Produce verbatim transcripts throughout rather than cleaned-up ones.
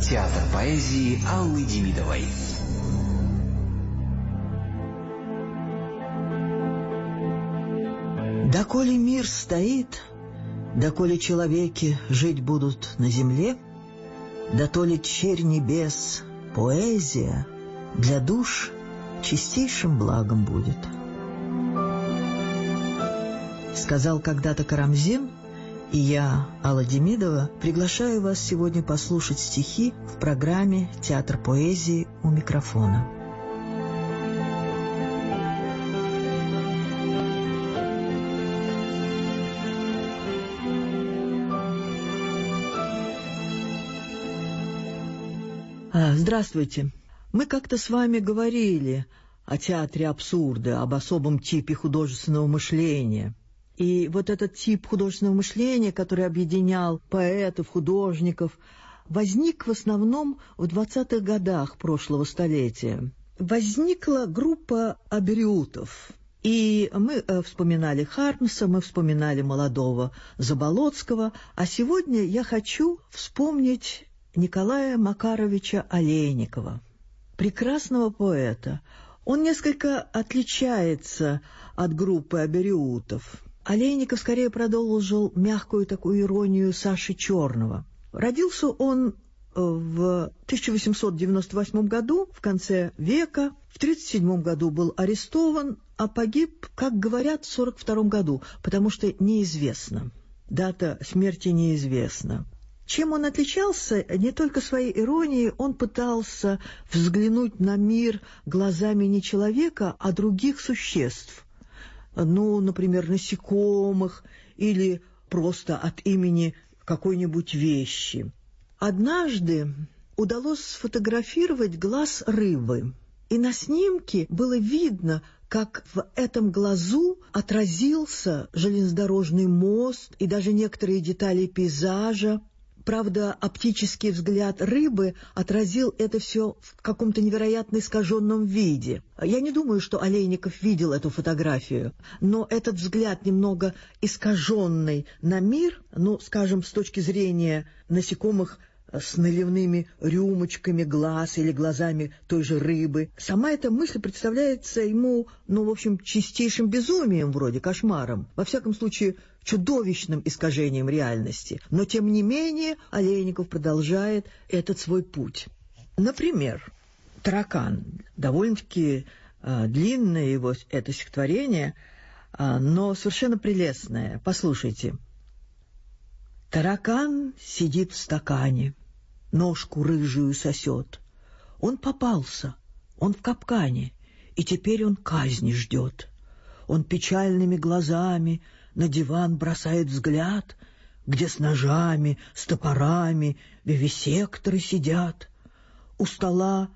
Театр поэзии Аллы Демидовой. Доколе мир стоит, доколе человеки жить будут на земле, дотоле черь небес, поэзия для душ чистейшим благом будет. Сказал когда-то Карамзин, и я, Алла Демидова, приглашаю вас сегодня послушать стихи в программе «Театр поэзии» у микрофона. Здравствуйте. Мы как-то с вами говорили о театре абсурда, об особом типе художественного мышления. И вот этот тип художественного мышления, который объединял поэтов, художников, возник в основном в двадцатых годах прошлого столетия. Возникла группа абериутов. И мы э, вспоминали Хармса, мы вспоминали молодого Заболоцкого, а сегодня я хочу вспомнить Николая Макаровича Олейникова, прекрасного поэта. Он несколько отличается от группы абериутов. Олейников скорее продолжил мягкую такую иронию Саши Черного. Родился он в тысяча восемьсот девяносто восьмом году, в конце века. В тридцать седьмом году был арестован, а погиб, как говорят, в сорок втором году, потому что неизвестно. Дата смерти неизвестна. Чем он отличался? Не только своей иронией, он пытался взглянуть на мир глазами не человека, а других существ. Ну, например, насекомых или просто от имени какой-нибудь вещи. Однажды удалось сфотографировать глаз рыбы, и на снимке было видно, как в этом глазу отразился железнодорожный мост и даже некоторые детали пейзажа. Правда, оптический взгляд рыбы отразил это все в каком-то невероятно искаженном виде. Я не думаю, что Олейников видел эту фотографию, но этот взгляд немного искаженный на мир, ну, скажем, с точки зрения насекомых с наливными рюмочками глаз или глазами той же рыбы. Сама эта мысль представляется ему, ну, в общем, чистейшим безумием, вроде кошмаром, во всяком случае, чудовищным искажением реальности. Но, тем не менее, Олейников продолжает этот свой путь. Например, «Таракан». Довольно-таки э, длинное его это стихотворение, э, но совершенно прелестное. Послушайте. Таракан сидит в стакане, ножку рыжую сосет. Он попался, он в капкане, и теперь он казни ждет. Он печальными глазами на диван бросает взгляд, где с ножами, с топорами вивисекторы сидят. У стола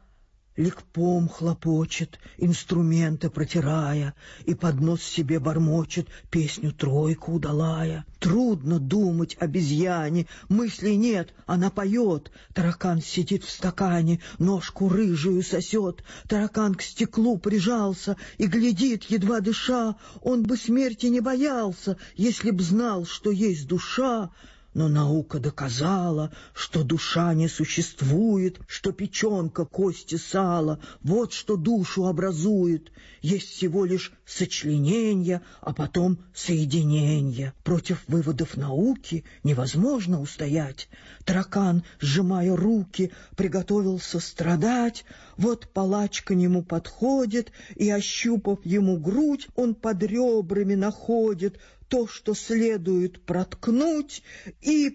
ликпом хлопочет, инструменты протирая, и под нос себе бормочет песню-тройку удалая. Трудно думать обезьяне, мыслей нет, она поет. Таракан сидит в стакане, ножку рыжую сосет. Таракан к стеклу прижался и глядит, едва дыша. Он бы смерти не боялся, если б знал, что есть душа. Но наука доказала, что душа не существует, что печенка, кости, сало — вот что душу образует. Есть всего лишь сочленение, а потом соединение. Против выводов науки невозможно устоять. Таракан, сжимая руки, приготовился страдать. Вот палач к нему подходит, и, ощупав ему грудь, он под ребрами находит то, что следует проткнуть, и,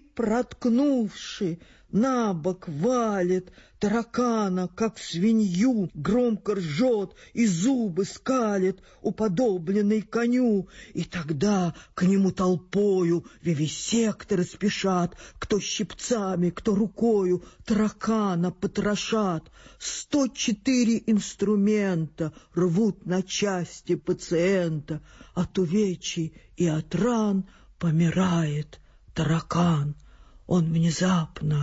проткнувши, на бок валит таракана, как свинью, громко ржет и зубы скалит, уподобленный коню. И тогда к нему толпою вивисекторы спешат, кто щипцами, кто рукою таракана потрошат. Сто четыре инструмента рвут на части пациента, от увечий и от ран помирает таракан. Он внезапно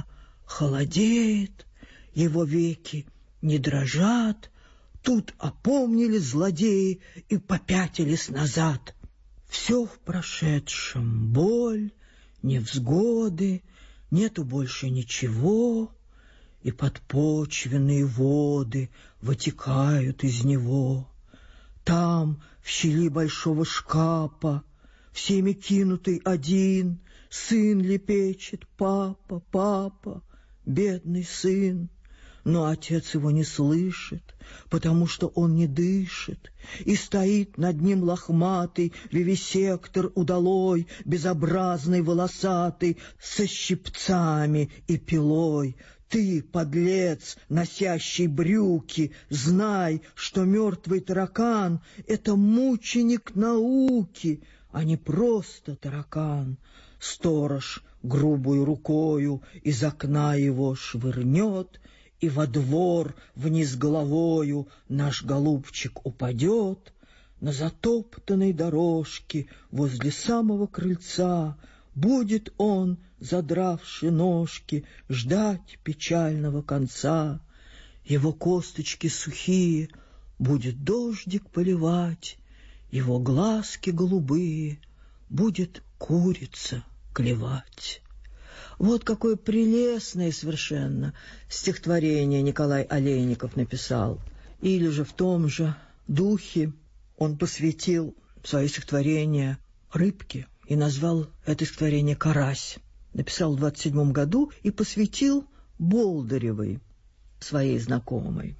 холодеет, его веки не дрожат. Тут опомнились злодеи и попятились назад. Все в прошедшем: боль, невзгоды, нету больше ничего. и подпочвенные воды вытекают из него. Там, в щели большого шкафа, всеми кинутый один, сын лепечет: папа, папа, бедный сын. Но отец его не слышит, потому что он не дышит, и стоит над ним лохматый вивисектор удалой, безобразный, волосатый, со щипцами и пилой. Ты, подлец, носящий брюки, знай, что мертвый таракан — это мученик науки, а не просто таракан. Сторож грубую рукою из окна его швырнет, и во двор вниз головою наш голубчик упадет. На затоптанной дорожке возле самого крыльца будет он, задравши ножки, ждать печального конца. Его косточки сухие будет дождик поливать, его глазки голубые будет курица клевать. Вот какое прелестное совершенно стихотворение Николай Олейников написал. Или же в том же духе он посвятил свое стихотворение рыбке и назвал это стихотворение «Карась». Написал в двадцать седьмом году и посвятил Болдыревой, своей знакомой.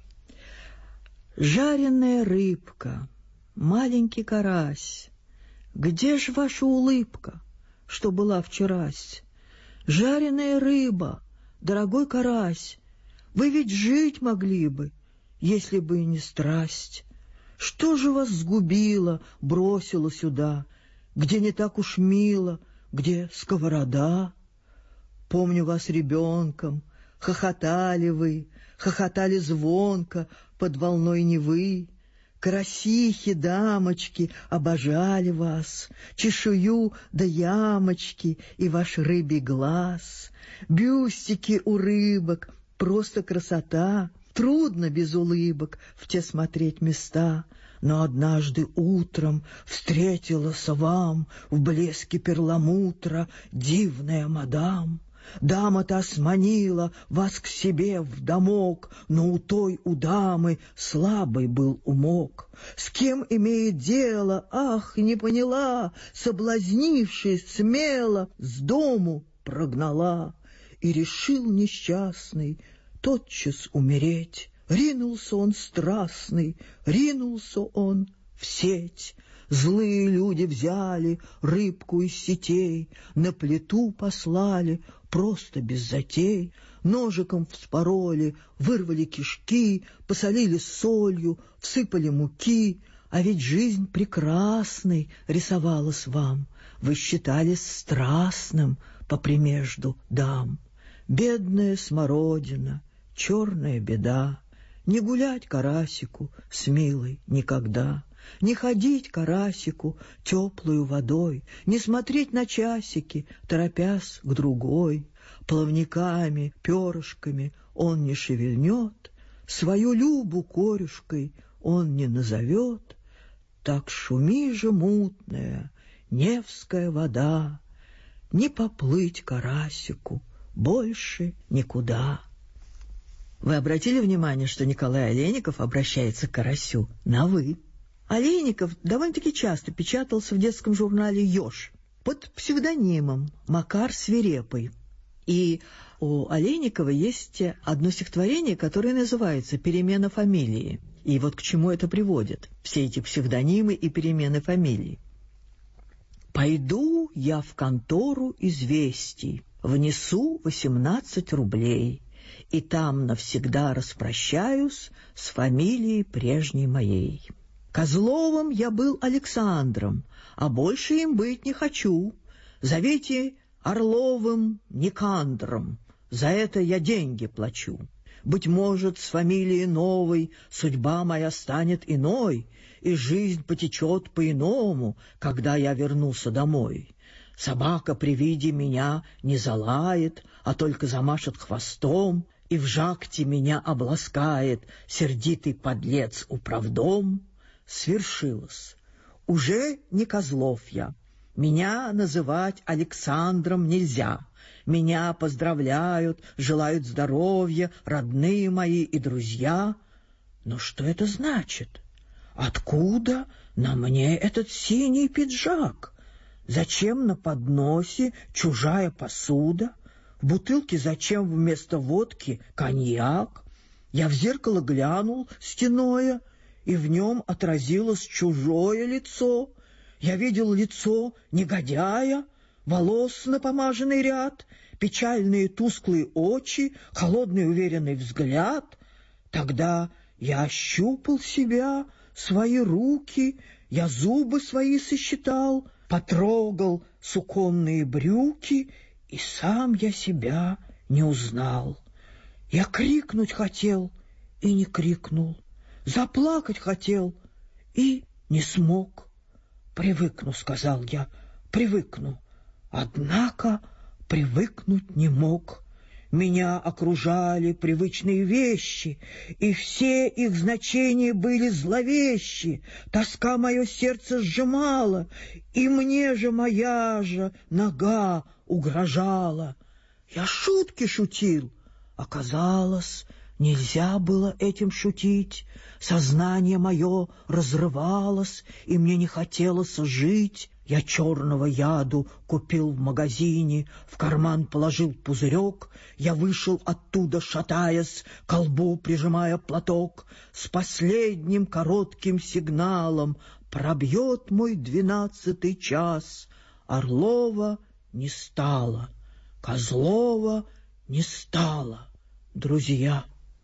«Жареная рыбка, маленький карась, где ж ваша улыбка, что была вчерась? Жареная рыба, дорогой карась, вы ведь жить могли бы, если бы и не страсть. Что же вас сгубило, бросило сюда, где не так уж мило, где сковорода? Помню вас ребенком, хохотали вы, хохотали звонко под волной Невы. Карасихи, дамочки, обожали вас, чешую да ямочки и ваш рыбий глаз. Бюстики у рыбок, просто красота, трудно без улыбок в те смотреть места. Но однажды утром встретилась вам в блеске перламутра дивная мадам. Дама-то сманила вас к себе в домок, но у той, у дамы, слабый был умок. С кем имеет дело, ах, не поняла, соблазнившись смело, с дому прогнала. И решил несчастный тотчас умереть. Ринулся он страстный, ринулся он в сеть. Злые люди взяли рыбку из сетей, на плиту послали, просто без затей. Ножиком вспороли, вырвали кишки, посолили солью, всыпали муки. А ведь жизнь прекрасной рисовалась вам, вы считались страстным попремежду дам. Бедная смородина, черная беда, не гулять карасику с милой никогда. Не ходить карасику теплую водой, не смотреть на часики, торопясь к другой. Плавниками, перышками он не шевельнет, свою Любу корюшкой он не назовет. Так шуми же мутная Невская вода, не поплыть карасику больше никуда. Вы обратили внимание, что Николай Олейников обращается к карасю на «вы»? Олейников довольно-таки часто печатался в детском журнале «Еж» под псевдонимом Макар Свирепый. И у Олейникова есть одно стихотворение, которое называется «Перемена фамилии». И вот к чему это приводит, все эти псевдонимы и перемены фамилий. «Пойду я в контору известий, внесу восемнадцать рублей, и там навсегда распрощаюсь с фамилией прежней моей. Козловым я был Александром, а больше им быть не хочу. Зовите Орловым Никандром, за это я деньги плачу. Быть может, с фамилией новой судьба моя станет иной, и жизнь потечет по-иному, когда я вернулся домой. Собака при виде меня не залает, а только замашет хвостом, и в жакте меня обласкает сердитый подлец управдом. Свершилось. Уже не Козлов я. Меня называть Александром нельзя. Меня поздравляют, желают здоровья родные мои и друзья. Но что это значит? Откуда на мне этот синий пиджак? Зачем на подносе чужая посуда? В бутылке зачем вместо водки коньяк? Я в зеркало глянул стеное, и в нем отразилось чужое лицо. Я видел лицо негодяя, волос напомаженный ряд, печальные тусклые очи, холодный уверенный взгляд. Тогда я ощупал себя, свои руки, я зубы свои сосчитал, потрогал суконные брюки, и сам я себя не узнал. Я крикнуть хотел и не крикнул, заплакать хотел и не смог. «Привыкну», — сказал я, — «привыкну». Однако привыкнуть не мог. Меня окружали привычные вещи, и все их значения были зловещи. Тоска мое сердце сжимала, и мне же моя же нога угрожала. Я шутки шутил. Оказалось, нельзя было этим шутить. Сознание мое разрывалось, и мне не хотелось жить. Я черного яду купил в магазине, в карман положил пузырек. Я вышел оттуда, шатаясь, к колбу прижимая платок. С последним коротким сигналом пробьет мой двенадцатый час. Орлова не стало, Козлова не стало. Друзья,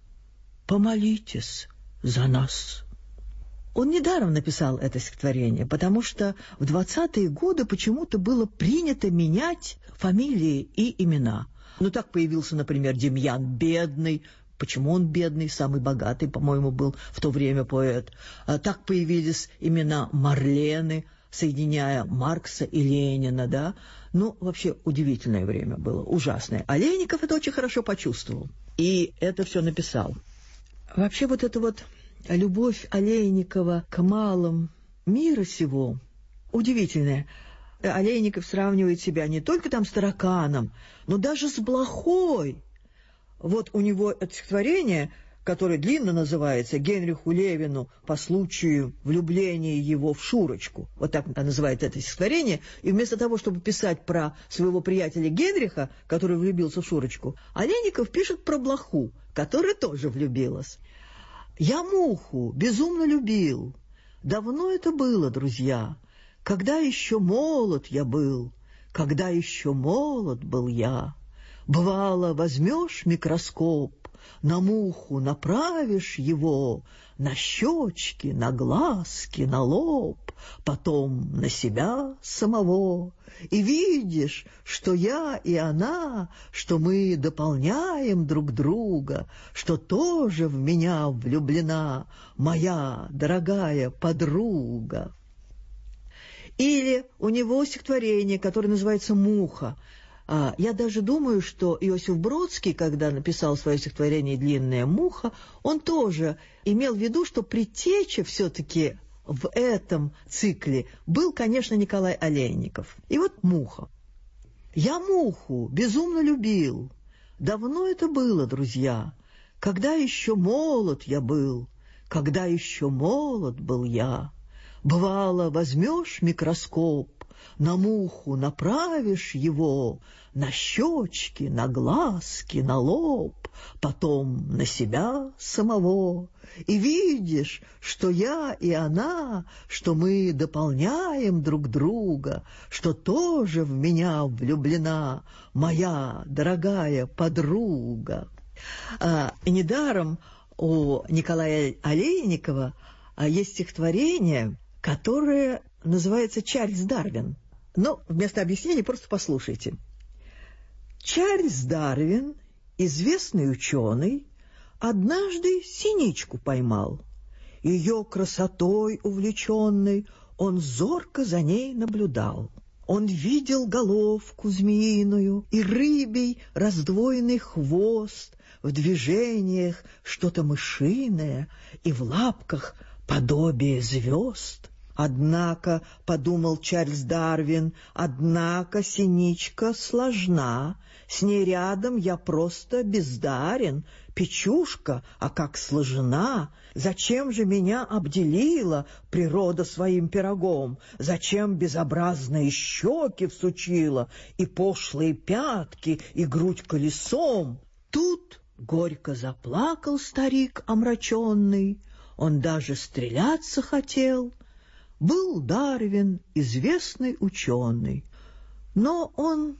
помолитесь за нас. Он недаром написал это стихотворение, потому что в двадцатые годы почему-то было принято менять фамилии и имена. Ну, так появился, например, Демьян Бедный. Почему он бедный? Самый богатый, по-моему, был в то время поэт. А так появились имена Марлены, соединяя Маркса и Ленина, да? Ну, вообще удивительное время было, ужасное. А Леников это очень хорошо почувствовал и это все написал. Вообще вот это вот любовь Олейникова к малым мира сего удивительная. Олейников сравнивает себя не только там с тараканом, но даже с блохой. Вот у него это стихотворение, которое длинно называется «Генриху Левину по случаю влюбления его в Шурочку». Вот так называет это стихотворение. И вместо того, чтобы писать про своего приятеля Генриха, который влюбился в Шурочку, Олейников пишет про блоху, которая тоже влюбилась. «Я муху безумно любил. Давно это было, друзья, когда еще молод я был, когда еще молод был я. Бывало, возьмешь микроскоп, на муху направишь его, на щечки, на глазки, на лоб, потом на себя самого, и видишь, что я и она, что мы дополняем друг друга, что тоже в меня влюблена моя дорогая подруга». Или у него стихотворение, которое называется «Муха». Я даже думаю, что Иосиф Бродский, когда написал свое стихотворение «Длинная муха», он тоже имел в виду, что предтеча все-таки в этом цикле был, конечно, Николай Олейников. И вот «Муха». «Я муху безумно любил. Давно это было, друзья, когда еще молод я был, когда еще молод был я. Бывало, возьмешь микроскоп, на муху направишь его, на щечки, на глазки, на лоб, потом на себя самого, и видишь, что я и она, что мы дополняем друг друга, что тоже в меня влюблена моя дорогая подруга». А, недаром у Николая Олейникова есть стихотворение, которое называется «Чарльз Дарвин». Но вместо объяснения просто послушайте. Чарльз Дарвин, известный ученый, однажды синичку поймал. Ее красотой увлеченный он зорко за ней наблюдал. Он видел головку змеиную и рыбий раздвоенный хвост, в движениях что-то мышиное и в лапках подобие звезд. Однако, подумал Чарльз Дарвин, однако синичка сложна, с ней рядом я просто бездарен, печушка, а как сложена, зачем же меня обделила природа своим пирогом, зачем безобразные щеки всучила, и пошлые пятки, и грудь колесом. Тут горько заплакал старик омраченный, он даже стреляться хотел. Был Дарвин известный ученый, но он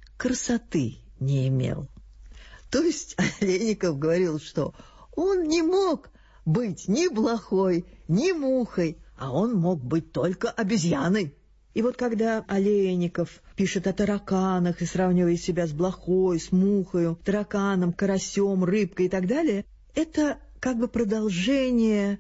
красоты не имел. То есть Олейников говорил, что он не мог быть ни блохой, ни мухой, а он мог быть только обезьяной. И вот когда Олейников пишет о тараканах и сравнивает себя с блохой, с мухой, тараканом, карасем, рыбкой и так далее, это как бы продолжение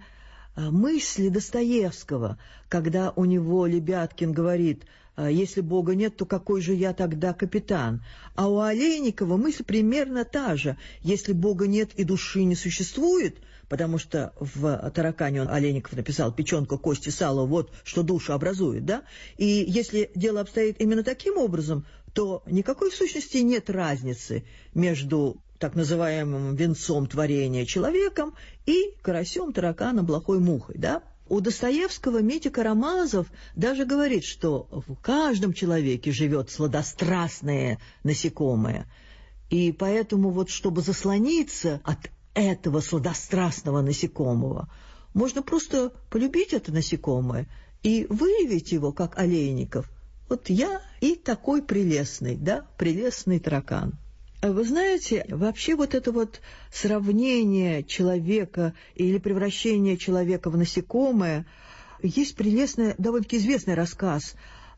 мысли Достоевского, когда у него Лебяткин говорит: «Если Бога нет, то какой же я тогда капитан?» А у Олейникова мысль примерно та же: «Если Бога нет и души не существует», потому что в «Таракане» он, Олейников, написал «печенка, кости, сало, вот что душу образует», да? И если дело обстоит именно таким образом, то никакой в сущности нет разницы между так называемым венцом творения человеком и карасем, тараканом, блохой, мухой, да? У Достоевского Митя Карамазов даже говорит, что в каждом человеке живет сладострастное насекомое, и поэтому вот чтобы заслониться от этого сладострастного насекомого, можно просто полюбить это насекомое и выявить его, как Олейников. Вот я и такой прелестный, да, прелестный таракан. Вы знаете, вообще вот это вот сравнение человека или превращение человека в насекомое, есть прелестный, довольно-таки известный рассказ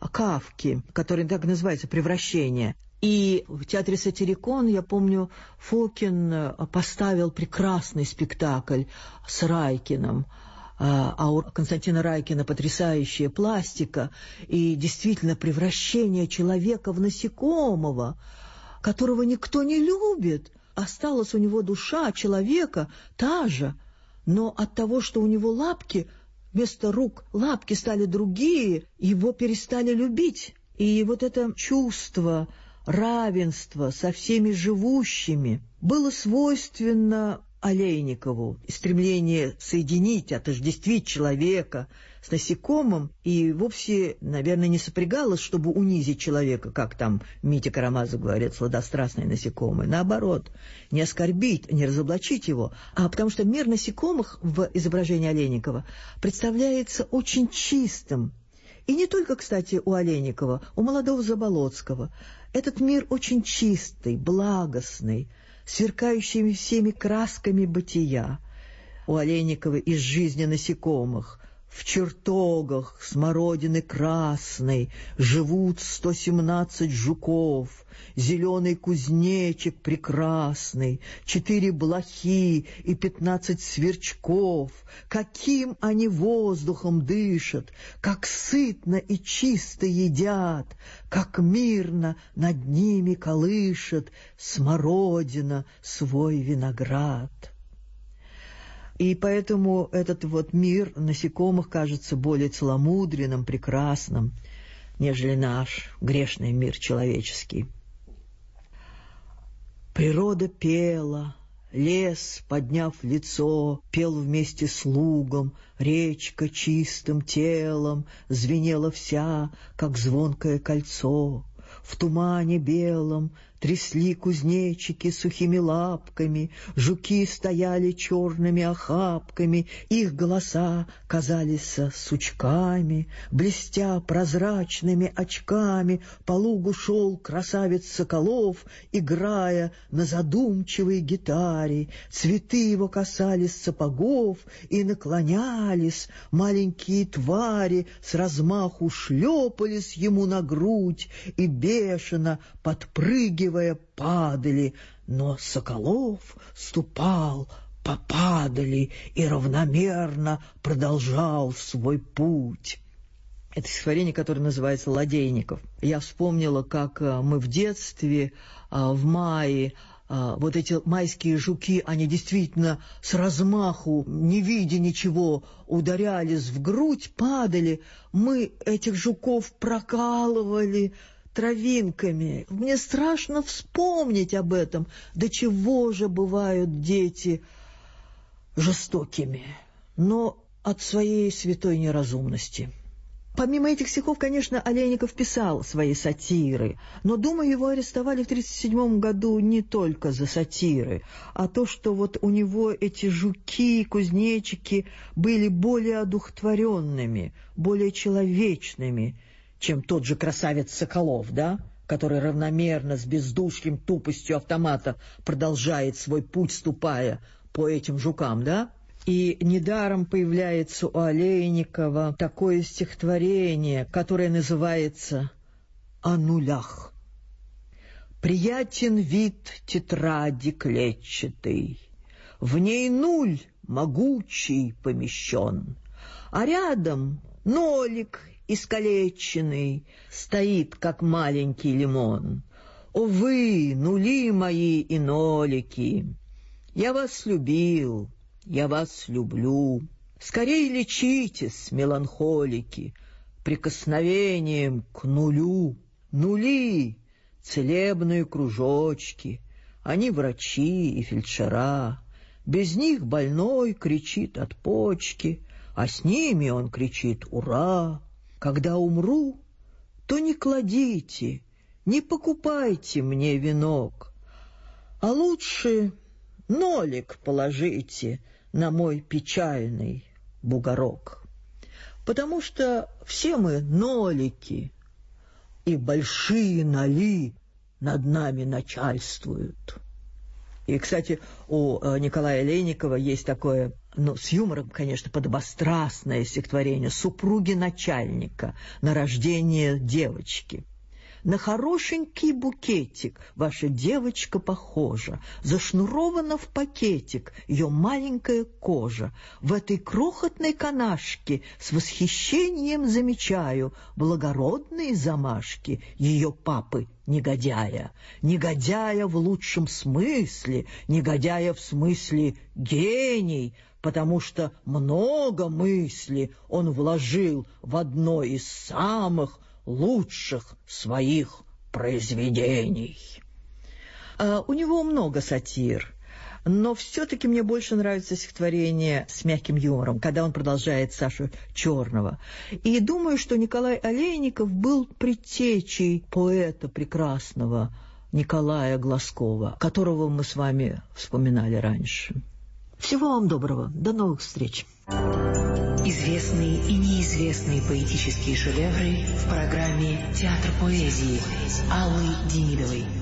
Кафки, который так называется «Превращение». И в театре «Сатирикон», я помню, Фокин поставил прекрасный спектакль с Райкиным. А у Константина Райкина потрясающая пластика и действительно превращение человека в насекомого, которого никто не любит. Осталась у него душа человека та же, но от того, что у него лапки, вместо рук лапки стали другие, его перестали любить. И вот это чувство равенства со всеми живущими было свойственно Олейникову, стремление соединить, отождествить человека с насекомым, и вовсе, наверное, не сопрягалось, чтобы унизить человека, как там Митя Карамазов говорит, сладострастное насекомое. Наоборот, не оскорбить, не разоблачить его, а потому что мир насекомых в изображении Олейникова представляется очень чистым. И не только, кстати, у Олейникова, у молодого Заболоцкого. Этот мир очень чистый, благостный, сверкающими всеми красками бытия. У Олейникова из жизни насекомых: в чертогах смородины красной живут сто семнадцать жуков, зеленый кузнечик прекрасный, четыре блохи и пятнадцать сверчков. Каким они воздухом дышат, как сытно и чисто едят, как мирно над ними колышет смородина свой виноград. И поэтому этот вот мир насекомых кажется более целомудренным, прекрасным, нежели наш грешный мир человеческий. Природа пела, лес, подняв лицо, пел вместе с лугом, речка чистым телом звенела вся, как звонкое кольцо. В тумане белом трясли кузнечики сухими лапками, жуки стояли черными охапками, их голоса казались сучками, блестя прозрачными очками, по лугу шел красавец Соколов, играя на задумчивой гитаре. Цветы его касались сапогов и наклонялись, маленькие твари с размаху шлепались ему на грудь и бешено подпрыгивая падали, но Соколов ступал по падали и равномерно продолжал свой путь. Это стихотворение, которое называется «Ладейников». Я вспомнила, как мы в детстве в мае а, вот эти майские жуки, они действительно с размаху, не видя ничего, ударялись в грудь, падали. Мы этих жуков прокалывали травинками. Мне страшно вспомнить об этом. До чего же бывают дети жестокими, но от своей святой неразумности. Помимо этих стихов, конечно, Олейников писал свои сатиры, но, думаю, его арестовали в тридцать седьмом году не только за сатиры, а то, что вот у него эти жуки, кузнечики были более одухотворенными, более человечными, чем тот же красавец Соколов, да, который равномерно с бездушьем тупостью автомата продолжает свой путь, ступая по этим жукам, да? И недаром появляется у Олейникова такое стихотворение, которое называется «О нулях». «Приятен вид тетради клетчатой, в ней нуль могучий помещен, а рядом нолик искалеченный стоит, как маленький лимон. О вы, нули мои и нолики! Я вас любил, я вас люблю. Скорей лечитесь, меланхолики, прикосновением к нулю. Нули, целебные кружочки, они врачи и фельдшера. Без них больной кричит от почки, а с ними он кричит «Ура!». Когда умру, то не кладите, не покупайте мне венок, а лучше нолик положите на мой печальный бугорок. Потому что все мы нолики, и большие ноли над нами начальствуют. И, кстати, у Николая Олейникова есть такое, ну, с юмором, конечно, подобострастное стихотворение «Супруги начальника» на рождение девочки. На хорошенький букетик ваша девочка похожа, зашнурована в пакетик ее маленькая кожа. В этой крохотной канашке с восхищением замечаю благородные замашки ее папы негодяя. Негодяя в лучшем смысле, негодяя в смысле гений, потому что много мысли он вложил в одно из самых лучших своих произведений. А, у него много сатир, но все-таки мне больше нравится стихотворение с мягким юмором, когда он продолжает Сашу Черного. И думаю, что Николай Олейников был предтечей поэта прекрасного Николая Глазкова, которого мы с вами вспоминали раньше. Всего вам доброго, до новых встреч. Известные и неизвестные поэтические шедевры в программе «Театр поэзии» Аллы Демидовой.